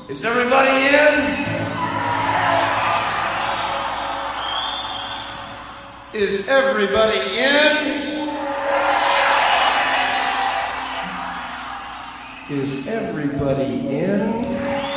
Is everybody in? Is everybody in? Is everybody in?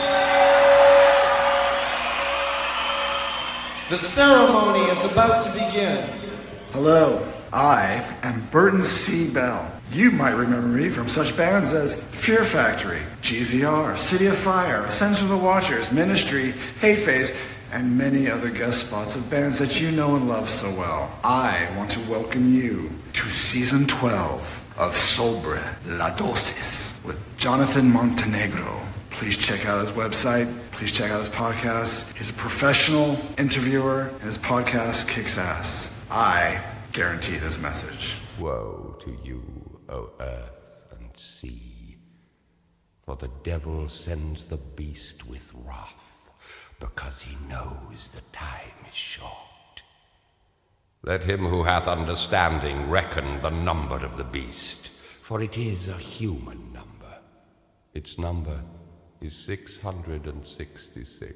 The ceremony is about to begin. Hello, I am Burton C. Bell. You might remember me from such bands as Fear Factory, GZR, City of Fire, Ascension of the Watchers, Ministry, Hayface, and many other guest spots of bands that you know and love so well. I want to welcome you to Season 12 of Sobre La Dosis with Jonathan Montenegro. Please check out his website. Please check out his podcast. He's a professional interviewer, and his podcast kicks ass. I guarantee this message. Woe to you, O earth and sea, for the devil sends the beast with wrath, because he knows the time is short. Let him who hath understanding reckon the number of the beast, for it is a human number. Its number is 666.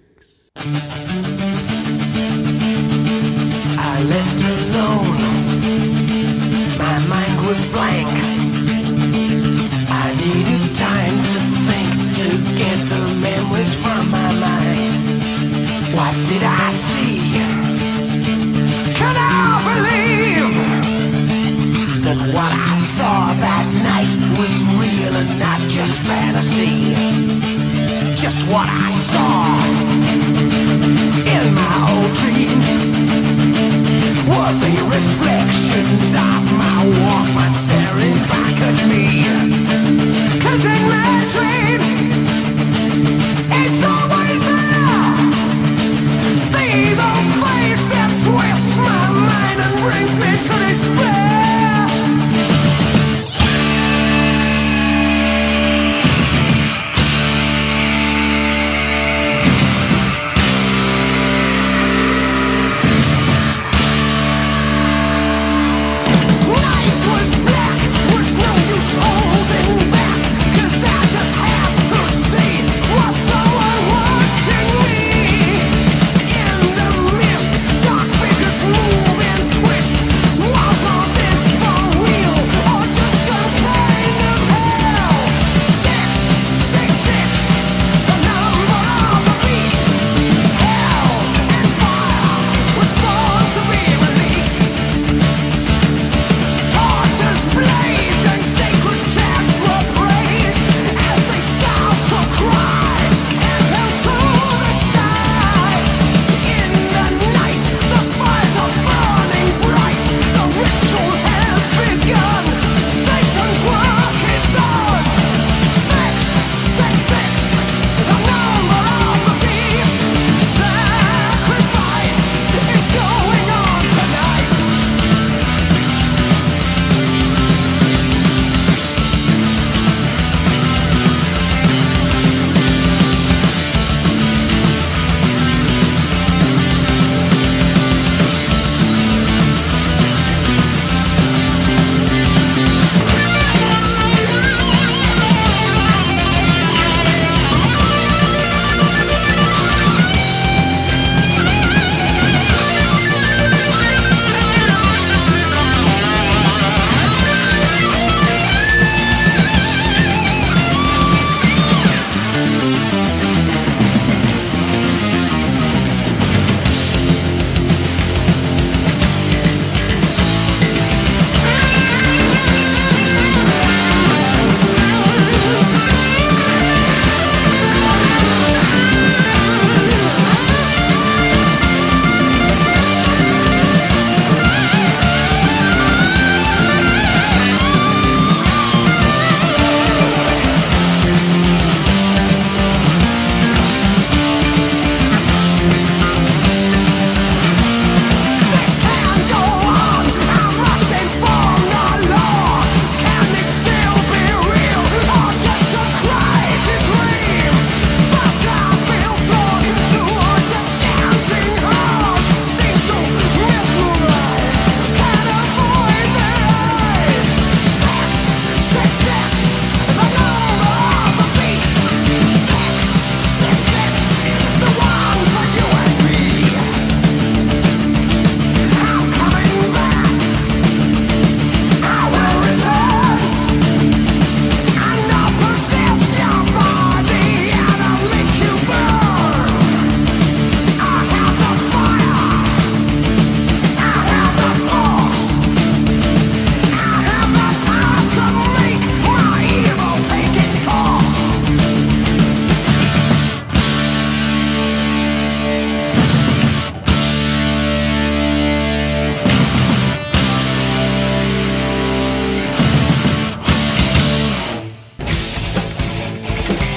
I left alone, my mind was blank. I needed time to think, to get the memories from my mind. What did I see? Can I believe that what I saw that night was real and not just fantasy? Just what I saw in my old dreams were the reflections of my Walkman staring back at me. 'Cause in my dreams, it's always there, the evil face that twists my mind and brings me to despair. Night was black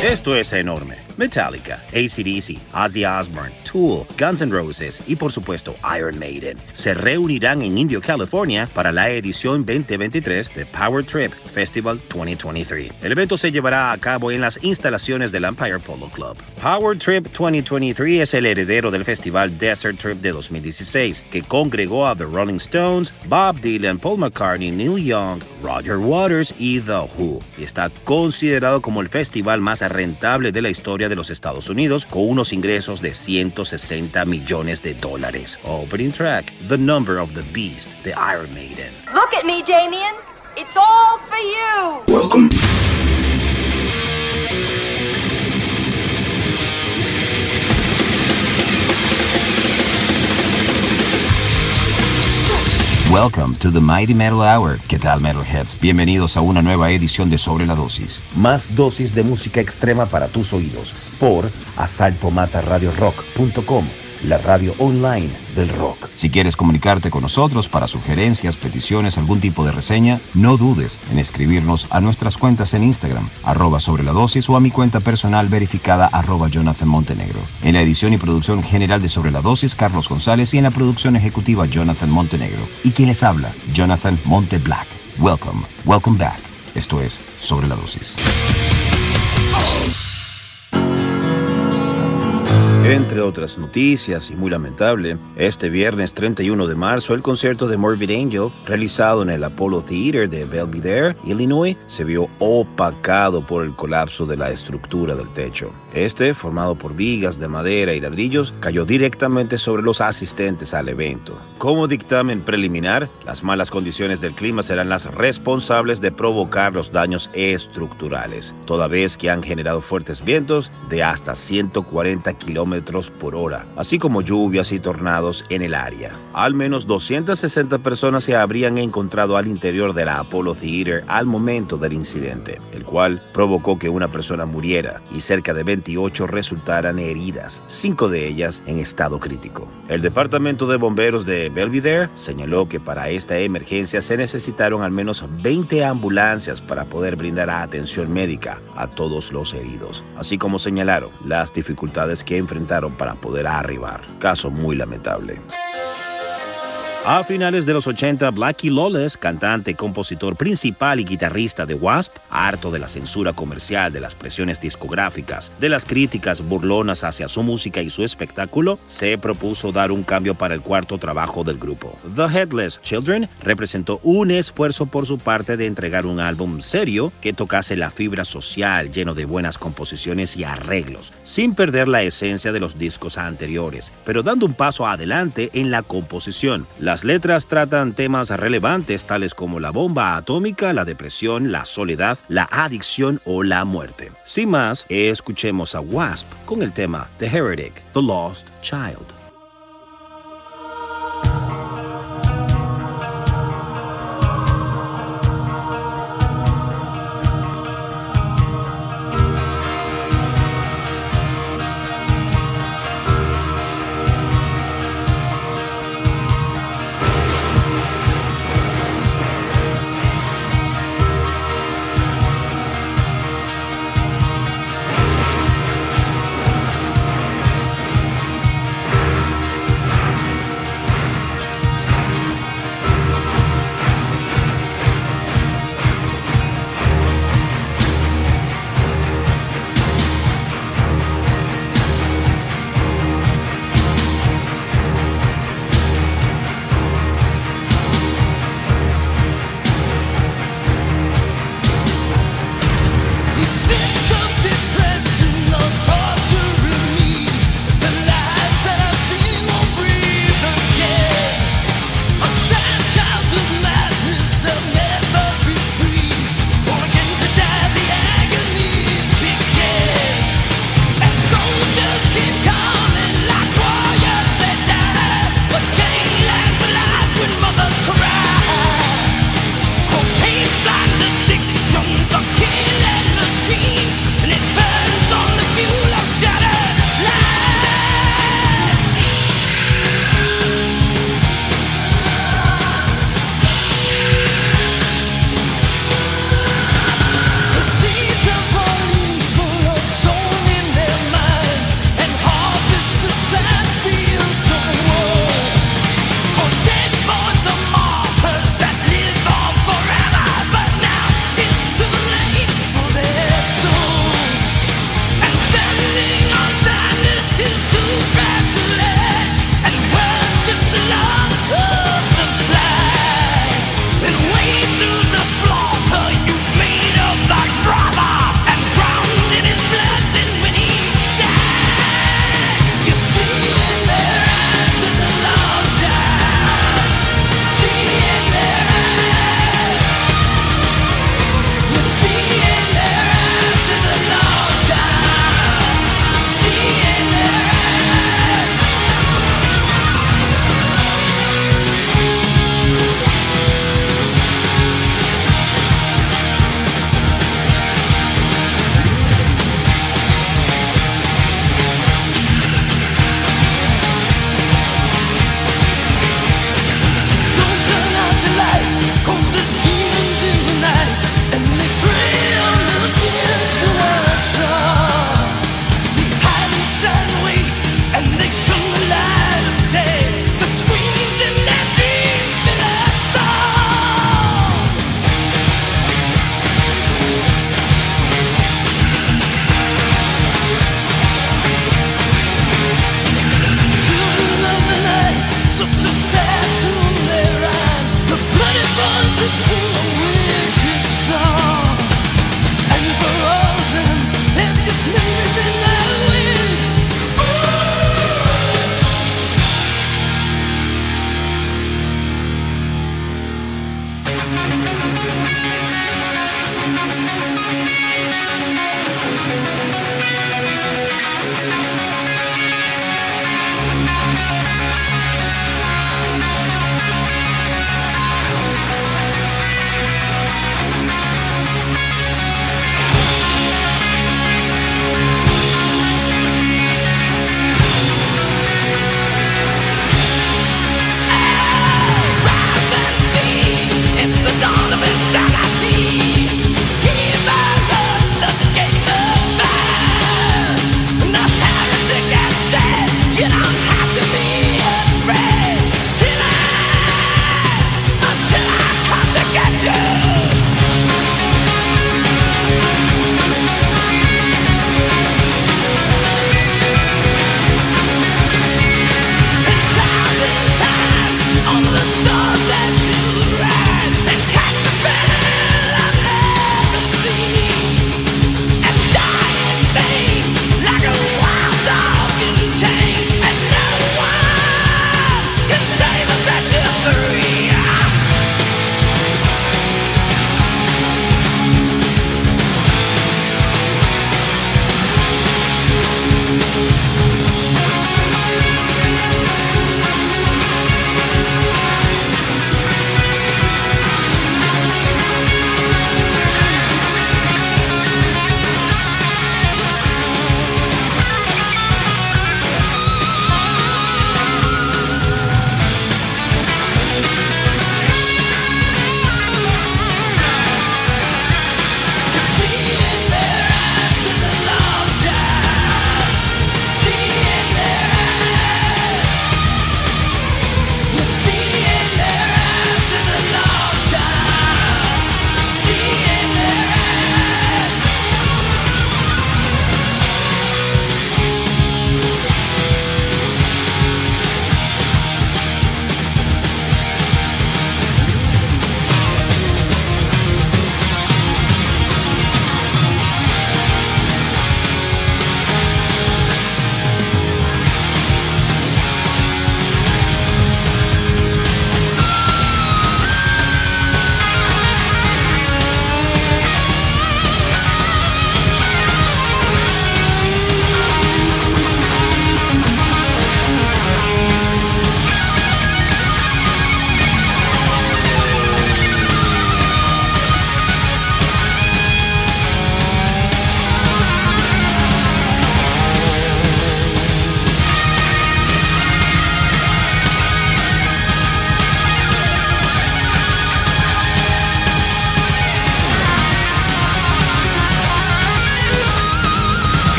Esto es enorme. Metallica, AC/DC, Ozzy Osbourne, Tool, Guns N' Roses y por supuesto Iron Maiden se reunirán en Indio, California para la edición 2023 de Power Trip Festival 2023. El evento se llevará a cabo en las instalaciones del Empire Polo Club. Power Trip 2023 es el heredero del festival Desert Trip de 2016, que congregó a The Rolling Stones, Bob Dylan, Paul McCartney, Neil Young, Roger Waters y The Who, y está considerado como el festival más rentable de la historia de los Estados Unidos, con unos ingresos de $160 millones. Opening track, The Number of the Beast, de Iron Maiden. Look at me, Damien. It's all for you. Welcome. Welcome to the Mighty Metal Hour. ¿Qué tal, Metalheads? Bienvenidos a una nueva edición de Sobre la Dosis. Más dosis de música extrema para tus oídos por asaltomataradiorock.com, la radio online del rock. Si quieres comunicarte con nosotros para sugerencias, peticiones, algún tipo de reseña, no dudes en escribirnos a nuestras cuentas en Instagram, @sobreladosis, o a mi cuenta personal verificada, @Jonathan Montenegro. En la edición y producción general de Sobre la Dosis, Carlos González, y en la producción ejecutiva, Jonathan Montenegro. Y quien les habla, Jonathan Monte Black. Welcome back. Esto es Sobre la Dosis. Entre otras noticias, y muy lamentable, este viernes 31 de marzo el concierto de Morbid Angel, realizado en el Apollo Theater de Belvidere, Illinois, se vio opacado por el colapso de la estructura del techo. Este, formado por vigas de madera y ladrillos, cayó directamente sobre los asistentes al evento. Como dictamen preliminar, las malas condiciones del clima serán las responsables de provocar los daños estructurales, toda vez que han generado fuertes vientos de hasta 140 kilómetros por hora, así como lluvias y tornados en el área. Al menos 260 personas se habrían encontrado al interior de la Apollo Theater al momento del incidente, el cual provocó que una persona muriera y cerca de 28 resultaran heridas, 5 de ellas en estado crítico. El Departamento de Bomberos de Belvidere señaló que para esta emergencia se necesitaron al menos 20 ambulancias para poder brindar atención médica a todos los heridos, así como señalaron las dificultades que enfrentaron para poder arribar. Caso muy lamentable. A finales de los 80, Blackie Lawless, cantante, compositor principal y guitarrista de Wasp, harto de la censura comercial, de las presiones discográficas, de las críticas burlonas hacia su música y su espectáculo, se propuso dar un cambio para el cuarto trabajo del grupo. The Headless Children representó un esfuerzo por su parte de entregar un álbum serio que tocase la fibra social, lleno de buenas composiciones y arreglos, sin perder la esencia de los discos anteriores, pero dando un paso adelante en la composición. Las letras tratan temas relevantes tales como la bomba atómica, la depresión, la soledad, la adicción o la muerte. Sin más, escuchemos a Wasp con el tema The Heretic, The Lost Child.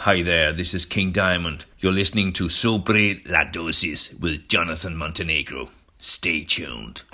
Hi there, this is King Diamond. You're listening to Sobre la Dosis with Jonathan Montenegro. Stay tuned.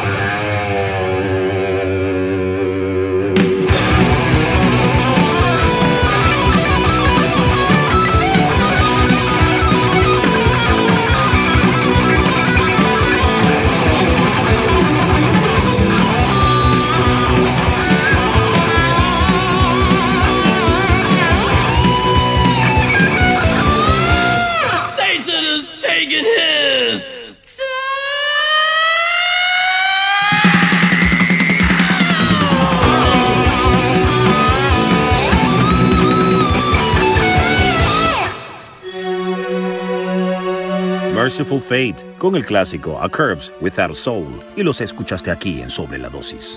Merciful Fate, con el clásico A Corpse Without a Soul, y los escuchaste aquí en Sobre la Dosis.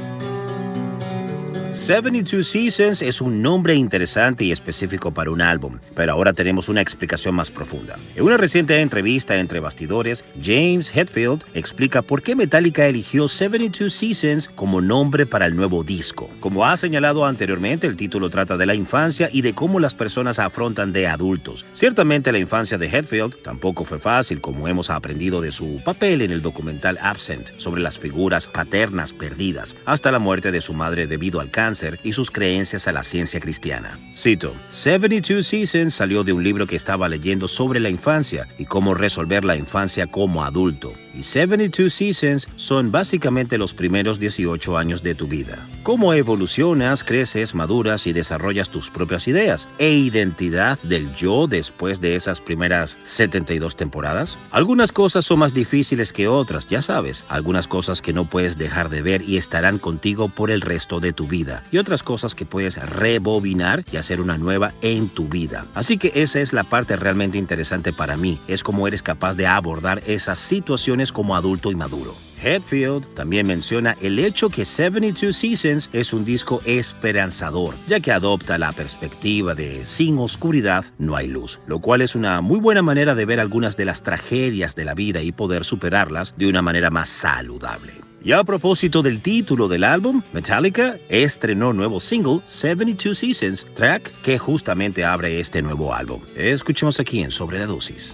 72 Seasons es un nombre interesante y específico para un álbum, pero ahora tenemos una explicación más profunda. En una reciente entrevista entre bastidores, James Hetfield explica por qué Metallica eligió 72 Seasons como nombre para el nuevo disco. Como ha señalado anteriormente, el título trata de la infancia y de cómo las personas afrontan de adultos. Ciertamente la infancia de Hetfield tampoco fue fácil, como hemos aprendido de su papel en el documental Absent sobre las figuras paternas perdidas, hasta la muerte de su madre debido al cáncer y sus creencias a la ciencia cristiana. Cito, 72 Seasons salió de un libro que estaba leyendo sobre la infancia y cómo resolver la infancia como adulto. Y 72 Seasons son básicamente los primeros 18 años de tu vida. Cómo evolucionas, creces, maduras y desarrollas tus propias ideas e identidad del yo después de esas primeras 72 temporadas. Algunas cosas son más difíciles que otras, ya sabes. Algunas cosas que no puedes dejar de ver y estarán contigo por el resto de tu vida. Y otras cosas que puedes rebobinar y hacer una nueva en tu vida. Así que esa es la parte realmente interesante para mí. Es cómo eres capaz de abordar esas situaciones como adulto y maduro. Hetfield también menciona el hecho que 72 Seasons es un disco esperanzador, ya que adopta la perspectiva de sin oscuridad no hay luz, lo cual es una muy buena manera de ver algunas de las tragedias de la vida y poder superarlas de una manera más saludable. Y a propósito del título del álbum, Metallica estrenó nuevo single 72 Seasons, track que justamente abre este nuevo álbum. Escuchemos aquí en Sobre la Dosis.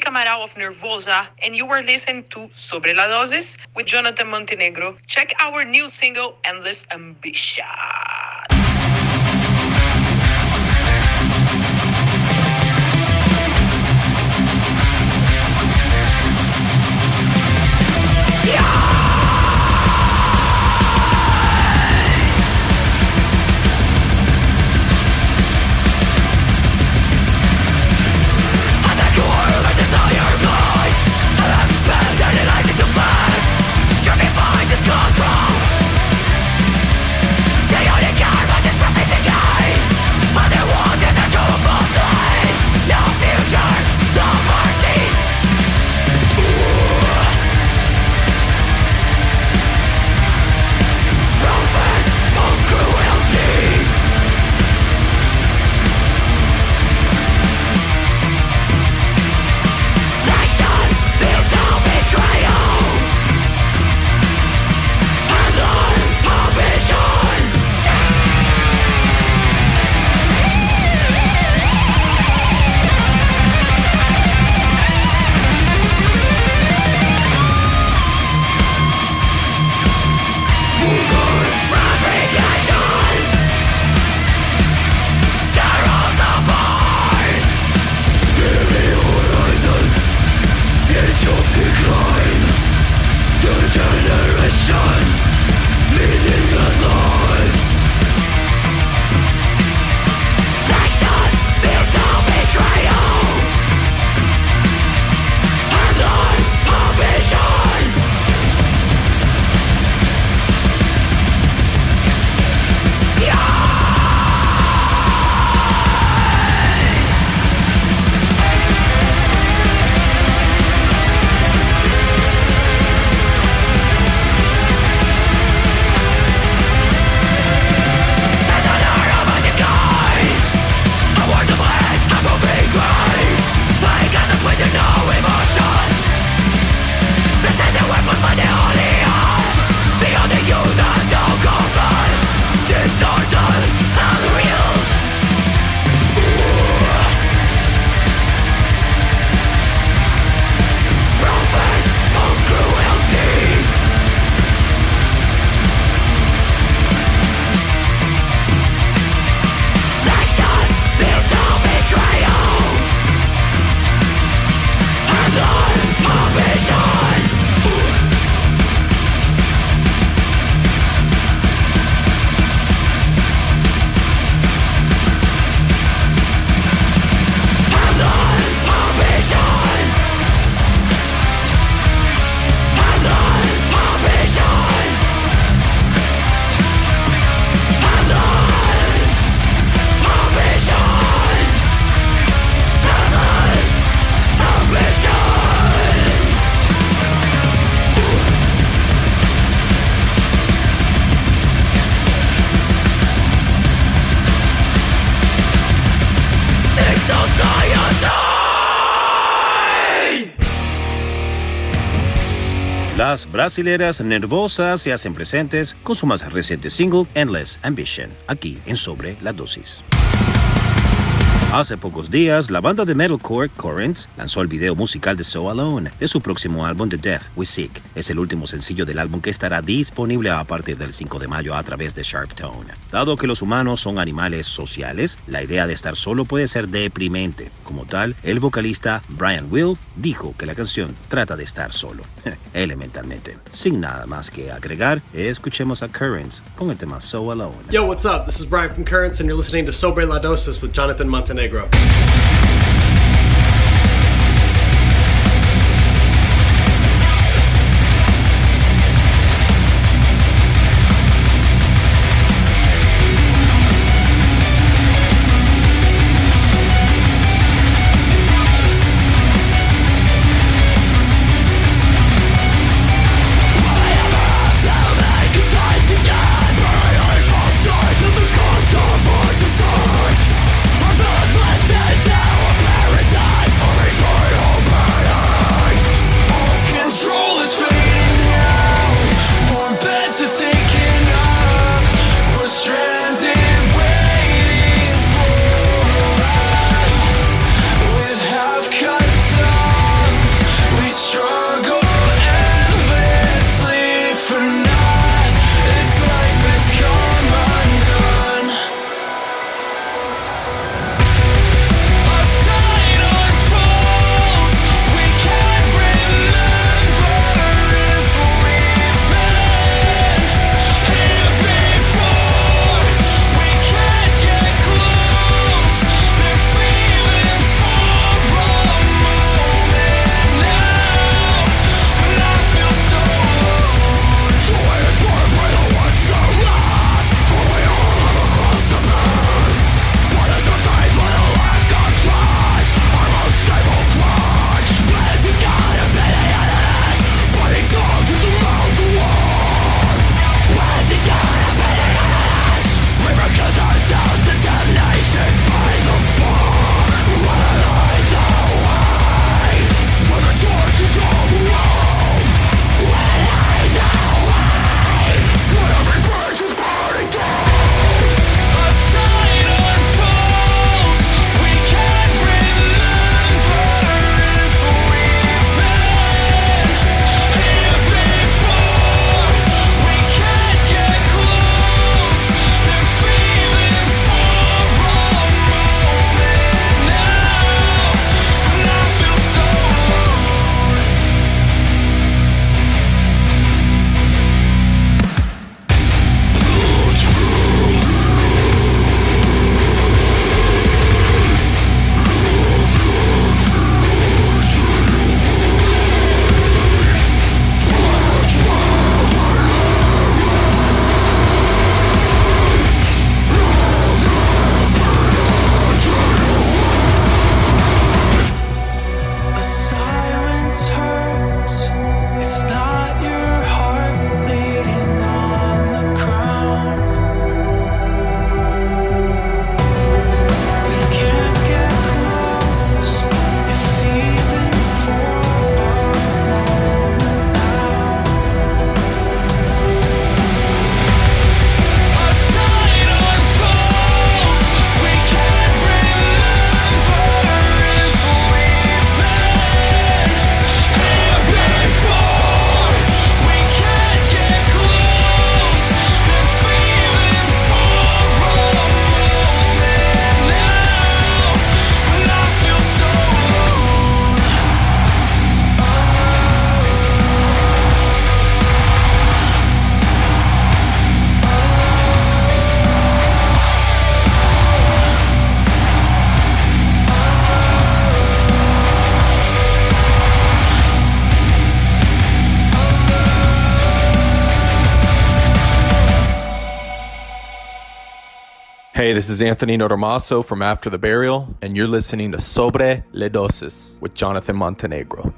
Enrique Amaral of Nervosa, and you were listening to Sobre la Dosis with Jonathan Montenegro. Check our new single, Endless Ambition. Las brasileras Nervosas se hacen presentes con su más reciente single, Endless Ambition, aquí en Sobre la Dosis. Hace pocos días, la banda de metalcore Currents lanzó el video musical de So Alone de su próximo álbum The Death We Seek. Es el último sencillo del álbum que estará disponible a partir del 5 de mayo a través de Sharptone. Dado que los humanos son animales sociales, la idea de estar solo puede ser deprimente. Como tal, el vocalista Brian Will dijo que la canción trata de estar solo, elementalmente. Sin nada más que agregar, escuchemos a Currents con el tema So Alone. Yo, what's up? This is Brian from Currents, and you're listening to Sobre la Dosis with Jonathan Montenegro. Dead Hey, this is Anthony Notarmaso from After the Burial, and you're listening to Sobre la Dosis with Jonathan Montenegro.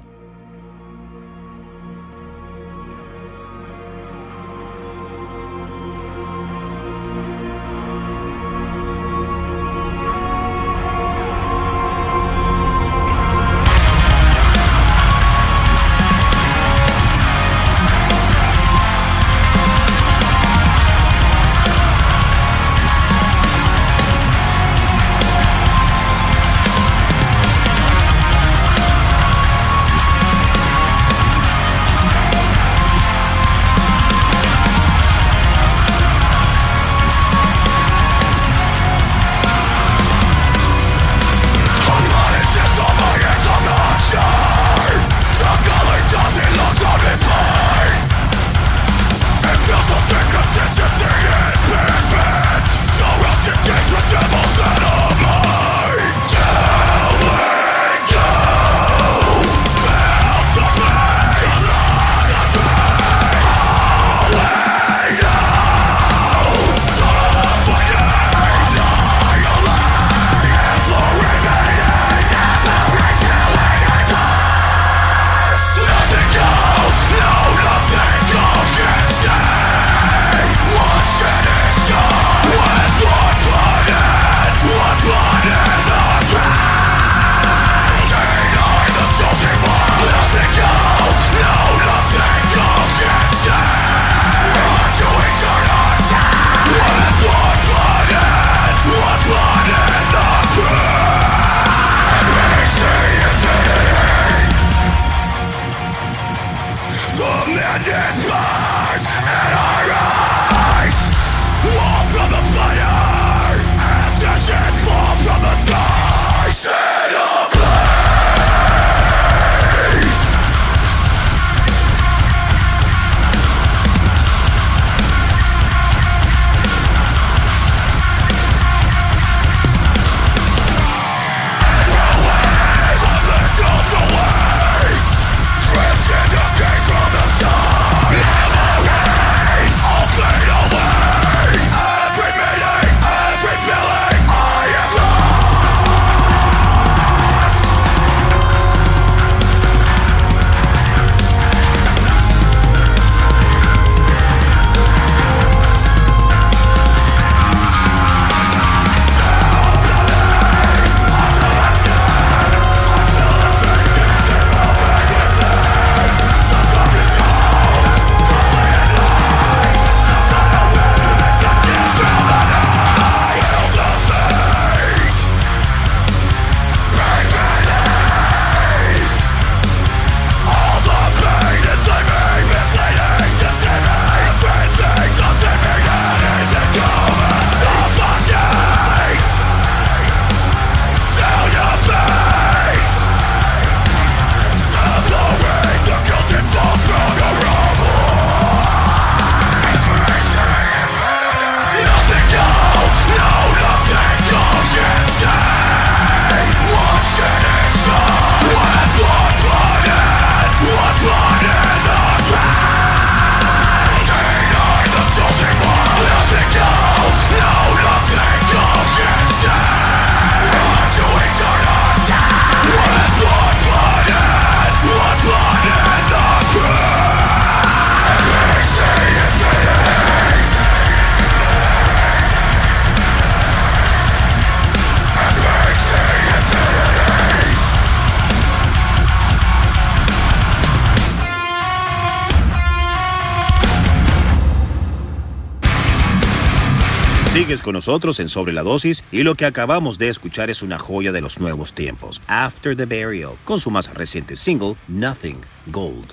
Sigues con nosotros en Sobre la Dosis y lo que acabamos de escuchar es una joya de los nuevos tiempos, After the Burial, con su más reciente single, Nothing Gold.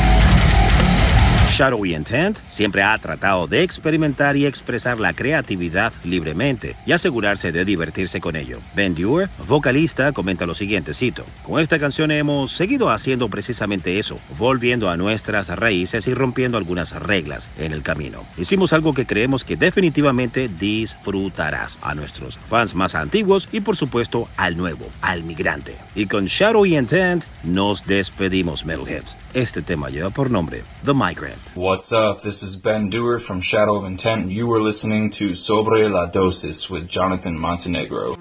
Shadowy Intent siempre ha tratado de experimentar y expresar la creatividad libremente y asegurarse de divertirse con ello. Ben Dewar, vocalista, comenta lo siguiente, cito: "Con esta canción hemos seguido haciendo precisamente eso, volviendo a nuestras raíces y rompiendo algunas reglas en el camino. Hicimos algo que creemos que definitivamente disfrutarás, a nuestros fans más antiguos y por supuesto al nuevo, al migrante". Y con Shadowy Intent nos despedimos, Metalheads. Este tema lleva por nombre The Migrant. What's up? This is Ben Dewar from Shadow of Intent. You were listening to Sobre la Dosis with Jonathan Montenegro.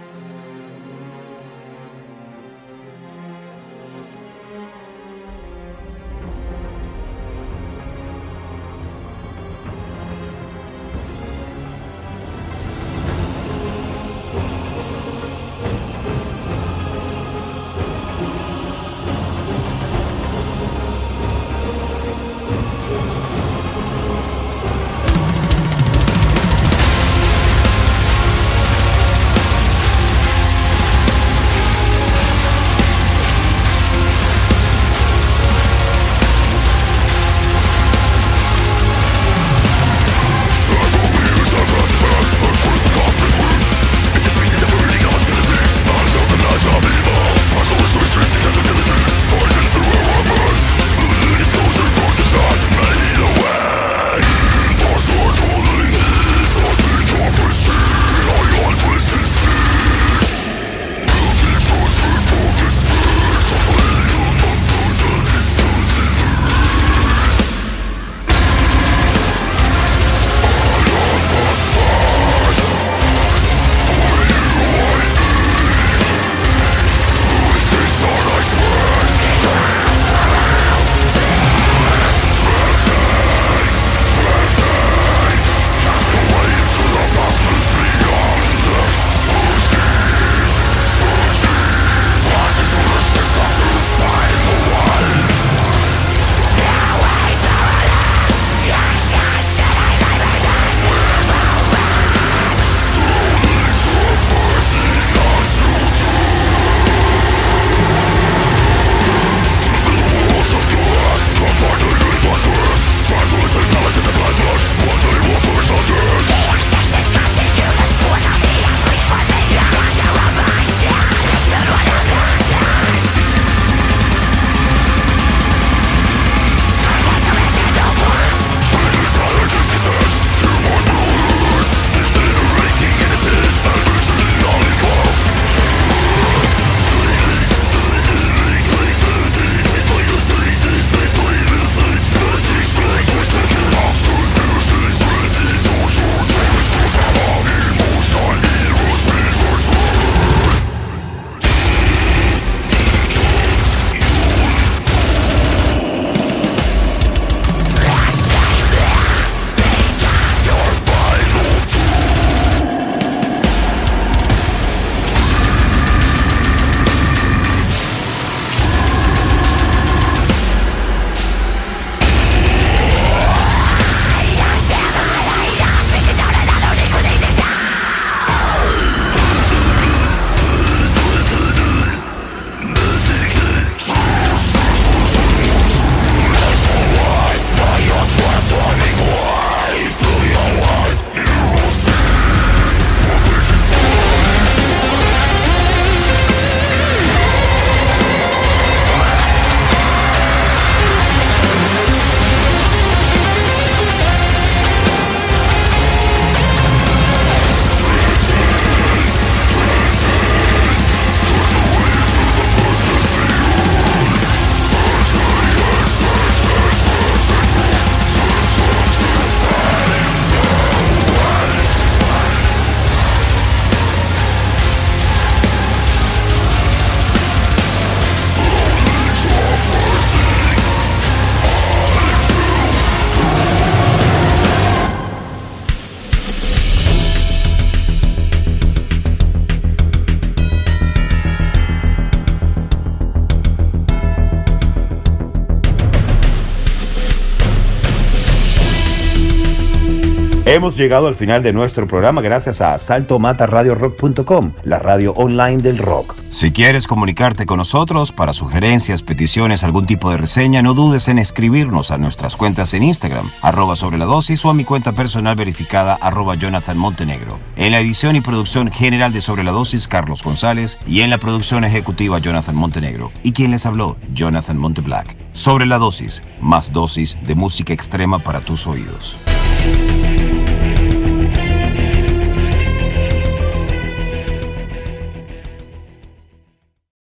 Hemos llegado al final de nuestro programa gracias a asaltomataradiorock.com, la radio online del rock. Si quieres comunicarte con nosotros para sugerencias, peticiones, algún tipo de reseña, no dudes en escribirnos a nuestras cuentas en Instagram, @sobreladosis, o a mi cuenta personal verificada, @Jonathan Montenegro. En la edición y producción general de Sobre la Dosis, Carlos González, y en la producción ejecutiva, Jonathan Montenegro. Y quien les habló, Jonathan Monteblack. Sobre la Dosis, más dosis de música extrema para tus oídos.